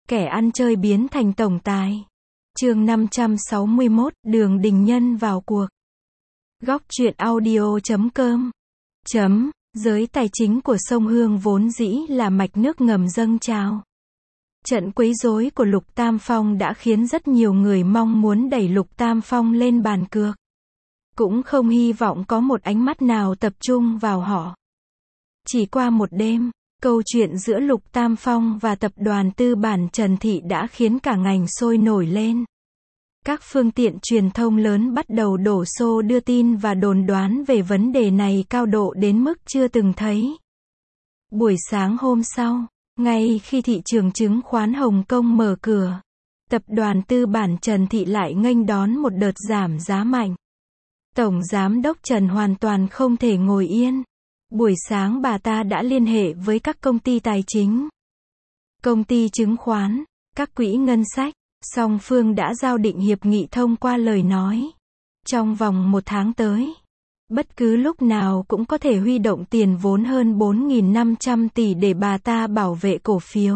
Kẻ ăn chơi biến thành tổng tài. Chương 561, Đường Đình Nhân vào cuộc. Góc truyện audio.com. Giới tài chính của sông Hương vốn dĩ là mạch nước ngầm dâng trào. Trận quấy rối của Lục Tam Phong đã khiến rất nhiều người mong muốn đẩy Lục Tam Phong lên bàn cược. Cũng không hy vọng có một ánh mắt nào tập trung vào họ. Chỉ qua một đêm, câu chuyện giữa Lục Tam Phong và tập đoàn tư bản Trần Thị đã khiến cả ngành sôi nổi lên. Các phương tiện truyền thông lớn bắt đầu đổ xô đưa tin và đồn đoán về vấn đề này cao độ đến mức chưa từng thấy. Buổi sáng hôm sau, ngay khi thị trường chứng khoán Hồng Kông mở cửa, tập đoàn tư bản Trần Thị lại nghênh đón một đợt giảm giá mạnh. Tổng giám đốc Trần hoàn toàn không thể ngồi yên. Buổi sáng bà ta đã liên hệ với các công ty tài chính, công ty chứng khoán, các quỹ ngân sách. Song phương đã giao định hiệp nghị thông qua lời nói. Trong vòng 1 tháng tới, bất cứ lúc nào cũng có thể huy động tiền vốn hơn 4.500 tỷ để bà ta bảo vệ cổ phiếu.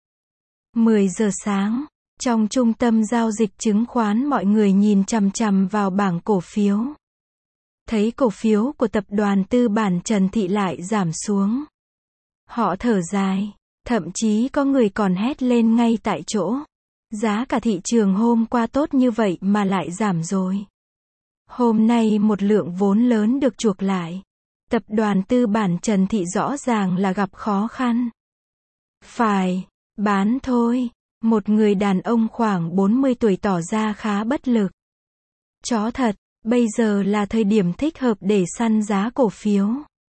10 giờ sáng, trong trung tâm giao dịch chứng khoán mọi người nhìn chằm chằm vào bảng cổ phiếu. Thấy cổ phiếu của tập đoàn tư bản Trần Thị lại giảm xuống. Họ thở dài, thậm chí có người còn hét lên ngay tại chỗ. Giá cả thị trường hôm qua tốt như vậy mà lại giảm rồi. Hôm nay một lượng vốn lớn được chuộc lại. Tập đoàn tư bản Trần Thị rõ ràng là gặp khó khăn. Phải, bán thôi. Một người đàn ông khoảng 40 tuổi tỏ ra khá bất lực. Chó thật, bây giờ là thời điểm thích hợp để săn giá cổ phiếu.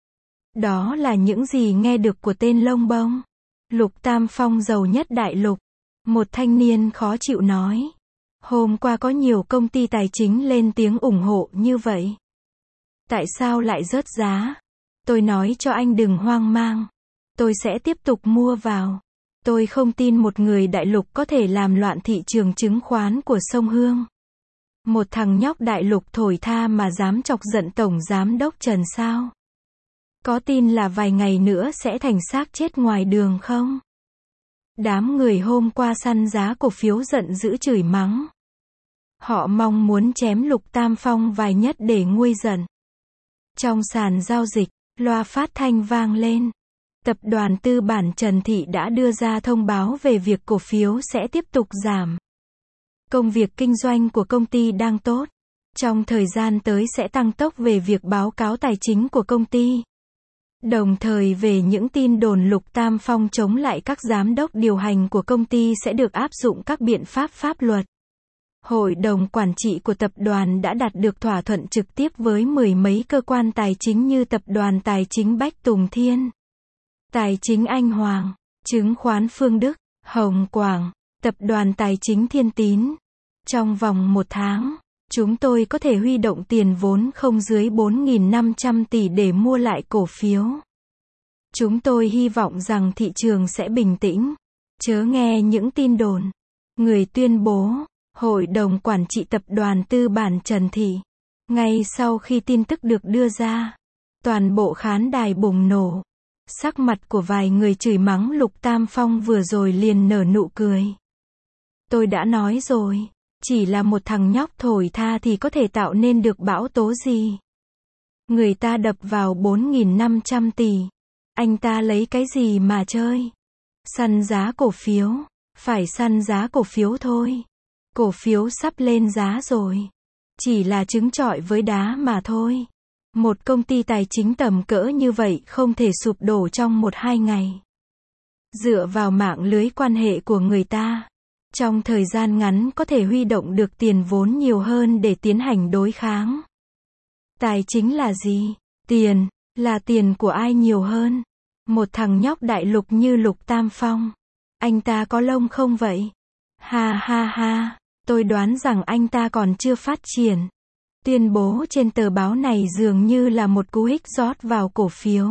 Đó là những gì nghe được của tên lông bông. Lục Tam Phong giàu nhất đại lục. Một thanh niên khó chịu nói. Hôm qua có nhiều công ty tài chính lên tiếng ủng hộ như vậy. Tại sao lại rớt giá? Tôi nói cho anh đừng hoang mang. Tôi sẽ tiếp tục mua vào. Tôi không tin một người đại lục có thể làm loạn thị trường chứng khoán của sông Hương. Một thằng nhóc đại lục thổi tha mà dám chọc giận tổng giám đốc Trần sao? Có tin là vài ngày nữa sẽ thành xác chết ngoài đường không? Đám người hôm qua săn giá cổ phiếu giận dữ chửi mắng. Họ mong muốn chém Lục Tam Phong vài nhát để nguôi giận. Trong sàn giao dịch, loa phát thanh vang lên. Tập đoàn tư bản Trần Thị đã đưa ra thông báo về việc cổ phiếu sẽ tiếp tục giảm. Công việc kinh doanh của công ty đang tốt. Trong thời gian tới sẽ tăng tốc về việc báo cáo tài chính của công ty. Đồng thời về những tin đồn Lục Tam Phong chống lại các giám đốc điều hành của công ty sẽ được áp dụng các biện pháp pháp luật. Hội đồng quản trị của tập đoàn đã đạt được thỏa thuận trực tiếp với 10 mấy cơ quan tài chính như tập đoàn tài chính Bách Tùng Thiên, tài chính Anh Hoàng, chứng khoán Phương Đức, Hồng Quảng, tập đoàn tài chính Thiên Tín. Trong vòng 1 tháng, chúng tôi có thể huy động tiền vốn không dưới 4.500 tỷ để mua lại cổ phiếu. Chúng tôi hy vọng rằng thị trường sẽ bình tĩnh. Chớ nghe những tin đồn. Người tuyên bố, Hội đồng quản trị tập đoàn tư bản Trần Thị. Ngay sau khi tin tức được đưa ra, toàn bộ khán đài bùng nổ. Sắc mặt của vài người chửi mắng Lục Tam Phong vừa rồi liền nở nụ cười. Tôi đã nói rồi. Chỉ là một thằng nhóc thổi tha thì có thể tạo nên được bão tố gì. Người ta đập vào 4.500 tỷ. Anh ta lấy cái gì mà chơi? Săn giá cổ phiếu. Phải săn giá cổ phiếu thôi. Cổ phiếu sắp lên giá rồi. Chỉ là trứng trọi với đá mà thôi. Một công ty tài chính tầm cỡ như vậy không thể sụp đổ trong 1-2 ngày. Dựa vào mạng lưới quan hệ của người ta, trong thời gian ngắn có thể huy động được tiền vốn nhiều hơn để tiến hành đối kháng. Tài chính là gì? Tiền, là tiền của ai nhiều hơn? Một thằng nhóc đại lục như Lục Tam Phong. Anh ta có lông không vậy? Ha ha ha, tôi đoán rằng anh ta còn chưa phát triển. Tuyên bố trên tờ báo này dường như là một cú hích rót vào cổ phiếu.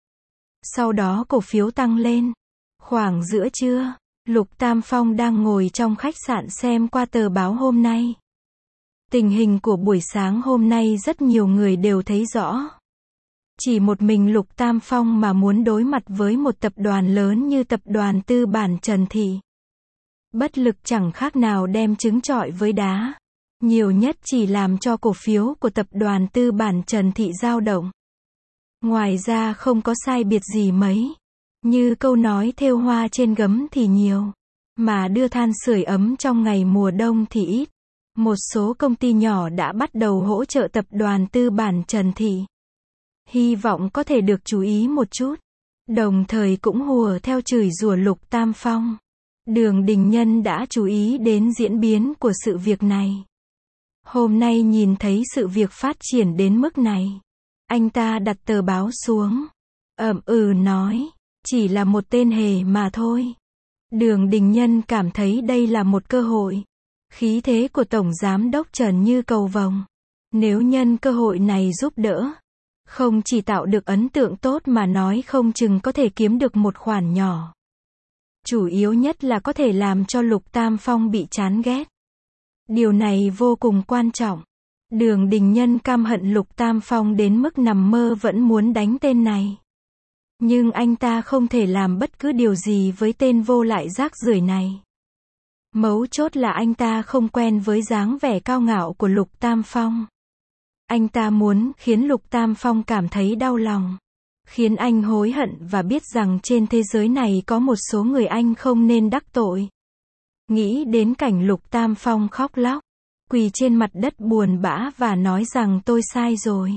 Sau đó cổ phiếu tăng lên. Khoảng giữa trưa, Lục Tam Phong đang ngồi trong khách sạn xem qua tờ báo hôm nay. Tình hình của buổi sáng hôm nay rất nhiều người đều thấy rõ. Chỉ một mình Lục Tam Phong mà muốn đối mặt với một tập đoàn lớn như tập đoàn tư bản Trần Thị. Bất lực chẳng khác nào đem trứng trọi với đá. Nhiều nhất chỉ làm cho cổ phiếu của tập đoàn tư bản Trần Thị dao động. Ngoài ra không có sai biệt gì mấy. Như câu nói thêu hoa trên gấm thì nhiều, mà đưa than sưởi ấm trong ngày mùa đông thì ít. Một số công ty nhỏ đã bắt đầu hỗ trợ tập đoàn tư bản Trần Thị. Hy vọng có thể được chú ý một chút. Đồng thời cũng hùa theo chửi rủa Lục Tam Phong. Đường Đình Nhân đã chú ý đến diễn biến của sự việc này. Hôm nay nhìn thấy sự việc phát triển đến mức này. Anh ta đặt tờ báo xuống. Nói. Chỉ là một tên hề mà thôi. Đường Đình Nhân cảm thấy đây là một cơ hội. Khí thế của Tổng Giám đốc Trần như cầu vồng. Nếu nhân cơ hội này giúp đỡ, không chỉ tạo được ấn tượng tốt mà nói không chừng có thể kiếm được một khoản nhỏ. Chủ yếu nhất là có thể làm cho Lục Tam Phong bị chán ghét. Điều này vô cùng quan trọng. Đường Đình Nhân căm hận Lục Tam Phong đến mức nằm mơ vẫn muốn đánh tên này. Nhưng anh ta không thể làm bất cứ điều gì với tên vô lại rác rưởi này. Mấu chốt là anh ta không quen với dáng vẻ cao ngạo của Lục Tam Phong. Anh ta muốn khiến Lục Tam Phong cảm thấy đau lòng. Khiến anh hối hận và biết rằng trên thế giới này có một số người anh không nên đắc tội. Nghĩ đến cảnh Lục Tam Phong khóc lóc, quỳ trên mặt đất buồn bã và nói rằng tôi sai rồi.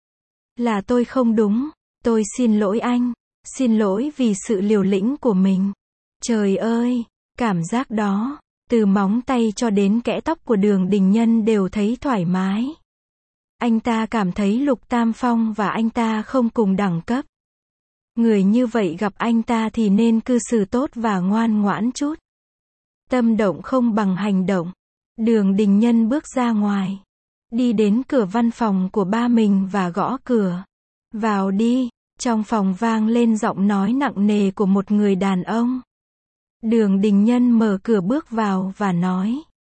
Là tôi không đúng, tôi xin lỗi anh, xin lỗi vì sự liều lĩnh của mình. Trời ơi, cảm giác đó, từ móng tay cho đến kẽ tóc của Đường Đình Nhân đều thấy thoải mái. Anh ta cảm thấy Lục Tam Phong và anh ta không cùng đẳng cấp. Người như vậy gặp anh ta thì nên cư xử tốt và ngoan ngoãn chút. Tâm động không bằng hành động. Đường Đình Nhân bước ra ngoài. Đi đến cửa văn phòng của ba mình và gõ cửa. Vào đi. Trong phòng vang lên giọng nói nặng nề của một người đàn ông. Đường Đình Nhân mở cửa bước vào và nói.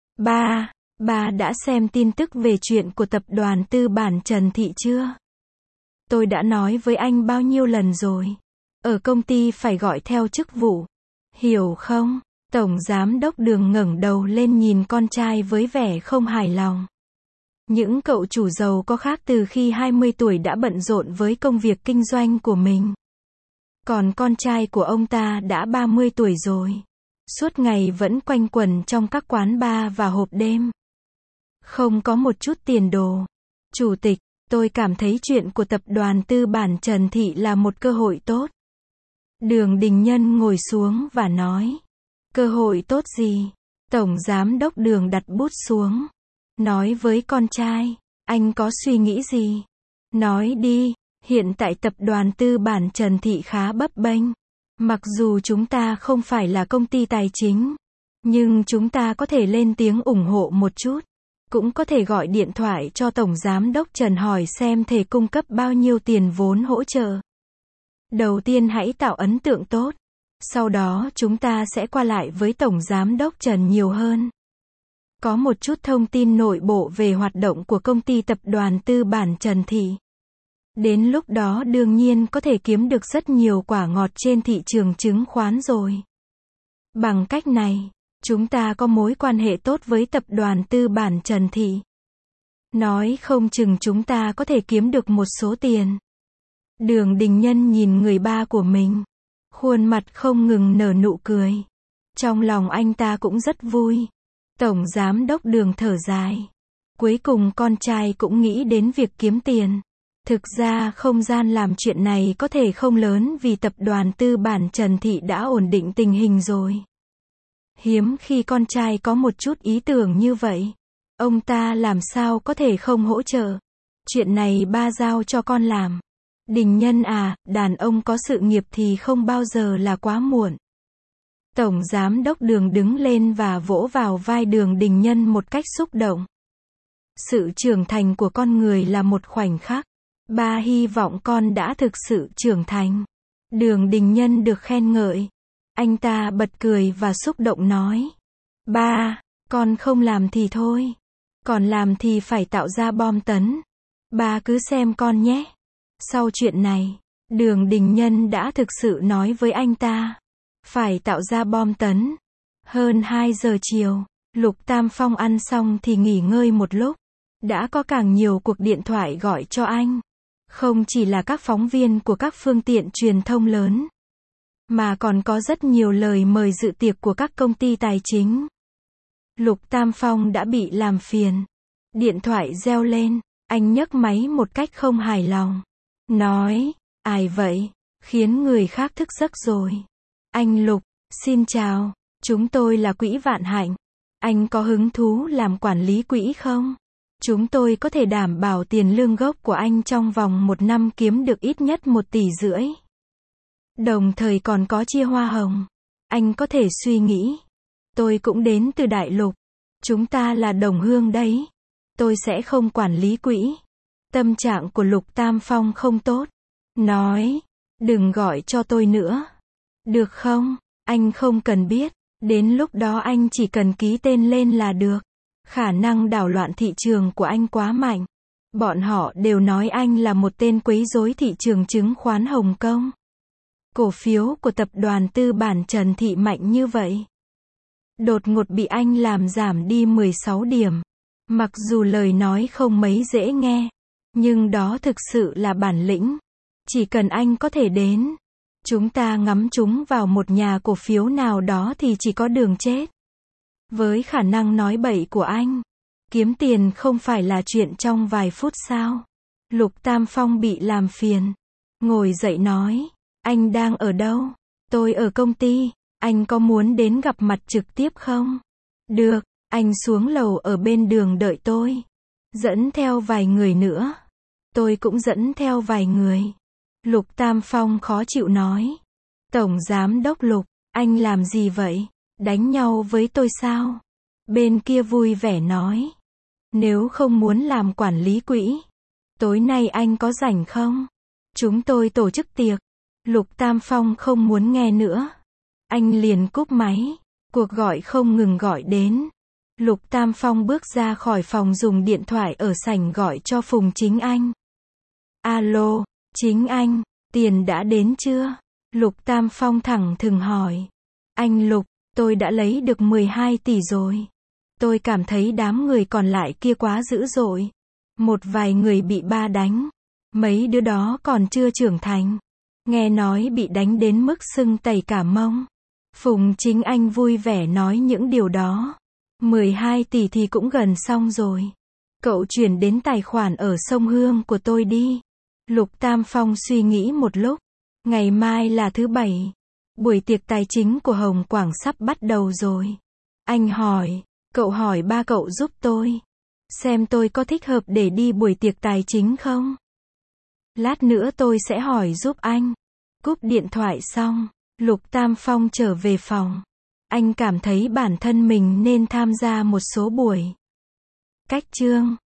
Ba đã xem tin tức về chuyện của tập đoàn tư bản Trần Thị chưa? Tôi đã nói với anh bao nhiêu lần rồi. Ở công ty phải gọi theo chức vụ. Hiểu không? Tổng Giám đốc Đường ngẩng đầu lên nhìn con trai với vẻ không hài lòng. Những cậu chủ giàu có khác từ khi 20 tuổi đã bận rộn với công việc kinh doanh của mình. Còn con trai của ông ta đã 30 tuổi rồi. Suốt ngày vẫn quanh quẩn trong các quán bar và hộp đêm. Không có một chút tiền đồ. Chủ tịch, tôi cảm thấy chuyện của tập đoàn tư bản Trần Thị là một cơ hội tốt. Đường Đình Nhân ngồi xuống và nói. Cơ hội tốt gì? Tổng Giám đốc Đường đặt bút xuống. Nói với con trai, anh có suy nghĩ gì? Nói đi, hiện tại tập đoàn tư bản Trần Thị khá bấp bênh. Mặc dù chúng ta không phải là công ty tài chính, nhưng chúng ta có thể lên tiếng ủng hộ một chút. Cũng có thể gọi điện thoại cho Tổng Giám đốc Trần hỏi xem thể cung cấp bao nhiêu tiền vốn hỗ trợ. Đầu tiên hãy tạo ấn tượng tốt. Sau đó chúng ta sẽ qua lại với Tổng Giám đốc Trần nhiều hơn. Có một chút thông tin nội bộ về hoạt động của công ty tập đoàn tư bản Trần Thị. Đến lúc đó đương nhiên có thể kiếm được rất nhiều quả ngọt trên thị trường chứng khoán rồi. Bằng cách này, chúng ta có mối quan hệ tốt với tập đoàn tư bản Trần Thị. Nói không chừng chúng ta có thể kiếm được một số tiền. Đường Đình Nhân nhìn người ba của mình. Khuôn mặt không ngừng nở nụ cười. Trong lòng anh ta cũng rất vui. Tổng Giám đốc Đường thở dài. Cuối cùng con trai cũng nghĩ đến việc kiếm tiền. Thực ra không gian làm chuyện này có thể không lớn vì tập đoàn tư bản Trần Thị đã ổn định tình hình rồi. Hiếm khi con trai có một chút ý tưởng như vậy. Ông ta làm sao có thể không hỗ trợ. Chuyện này ba giao cho con làm. Đình Nhân à, đàn ông có sự nghiệp thì không bao giờ là quá muộn. Tổng Giám đốc Đường đứng lên và vỗ vào vai Đường Đình Nhân một cách xúc động. Sự trưởng thành của con người là một khoảnh khắc. Ba hy vọng con đã thực sự trưởng thành. Đường Đình Nhân được khen ngợi. Anh ta bật cười và xúc động nói. Ba, con không làm thì thôi. Còn làm thì phải tạo ra bom tấn. Ba cứ xem con nhé. Sau chuyện này, Đường Đình Nhân đã thực sự nói với anh ta. Phải tạo ra bom tấn. Hơn 2 giờ chiều, Lục Tam Phong ăn xong thì nghỉ ngơi một lúc. Đã có càng nhiều cuộc điện thoại gọi cho anh. Không chỉ là các phóng viên của các phương tiện truyền thông lớn, mà còn có rất nhiều lời mời dự tiệc của các công ty tài chính. Lục Tam Phong đã bị làm phiền. Điện thoại reo lên, anh nhấc máy một cách không hài lòng. Nói, ai vậy? Khiến người khác thức giấc rồi. Anh Lục, xin chào, chúng tôi là Quỹ Vạn Hạnh. Anh có hứng thú làm quản lý quỹ không? Chúng tôi có thể đảm bảo tiền lương gốc của anh trong vòng 1 năm kiếm được ít nhất 1,5 tỷ. Đồng thời còn có chia hoa hồng. Anh có thể suy nghĩ. Tôi cũng đến từ Đại Lục. Chúng ta là đồng hương đấy. Tôi sẽ không quản lý quỹ. Tâm trạng của Lục Tam Phong không tốt. Nói, đừng gọi cho tôi nữa. Được không? Anh không cần biết. Đến lúc đó anh chỉ cần ký tên lên là được. Khả năng đảo loạn thị trường của anh quá mạnh. Bọn họ đều nói anh là một tên quấy rối thị trường chứng khoán Hồng Kông. Cổ phiếu của tập đoàn tư bản Trần Thị mạnh như vậy. Đột ngột bị anh làm giảm đi 16 điểm. Mặc dù lời nói không mấy dễ nghe, nhưng đó thực sự là bản lĩnh. Chỉ cần anh có thể đến, chúng ta ngắm chúng vào một nhà cổ phiếu nào đó thì chỉ có đường chết. Với khả năng nói bậy của anh, kiếm tiền không phải là chuyện trong vài phút sao? Lục Tam Phong bị làm phiền. Ngồi dậy nói, anh đang ở đâu? Tôi ở công ty, anh có muốn đến gặp mặt trực tiếp không? Được, anh xuống lầu ở bên đường đợi tôi. Dẫn theo vài người nữa. Tôi cũng dẫn theo vài người. Lục Tam Phong khó chịu nói. Tổng Giám đốc Lục, anh làm gì vậy? Đánh nhau với tôi sao? Bên kia vui vẻ nói. Nếu không muốn làm quản lý quỹ, tối nay anh có rảnh không? Chúng tôi tổ chức tiệc. Lục Tam Phong không muốn nghe nữa. Anh liền cúp máy. Cuộc gọi không ngừng gọi đến. Lục Tam Phong bước ra khỏi phòng dùng điện thoại ở sảnh gọi cho Phùng Chính Anh. Alo, Chính Anh, tiền đã đến chưa? Lục Tam Phong thẳng thừng hỏi. Anh Lục, tôi đã lấy được 12 tỷ rồi. Tôi cảm thấy đám người còn lại kia quá dữ dội. Một vài người bị ba đánh. Mấy đứa đó còn chưa trưởng thành. Nghe nói bị đánh đến mức sưng tẩy cả mông. Phùng Chính Anh vui vẻ nói những điều đó. 12 tỷ thì cũng gần xong rồi. Cậu chuyển đến tài khoản ở Sông Hương của tôi đi. Lục Tam Phong suy nghĩ một lúc. Ngày mai là thứ Bảy. Buổi tiệc tài chính của Hồng Quảng sắp bắt đầu rồi. Anh hỏi, cậu hỏi ba cậu giúp tôi. Xem tôi có thích hợp để đi buổi tiệc tài chính không? Lát nữa tôi sẽ hỏi giúp anh. Cúp điện thoại xong, Lục Tam Phong trở về phòng. Anh cảm thấy bản thân mình nên tham gia một số buổi cách chương.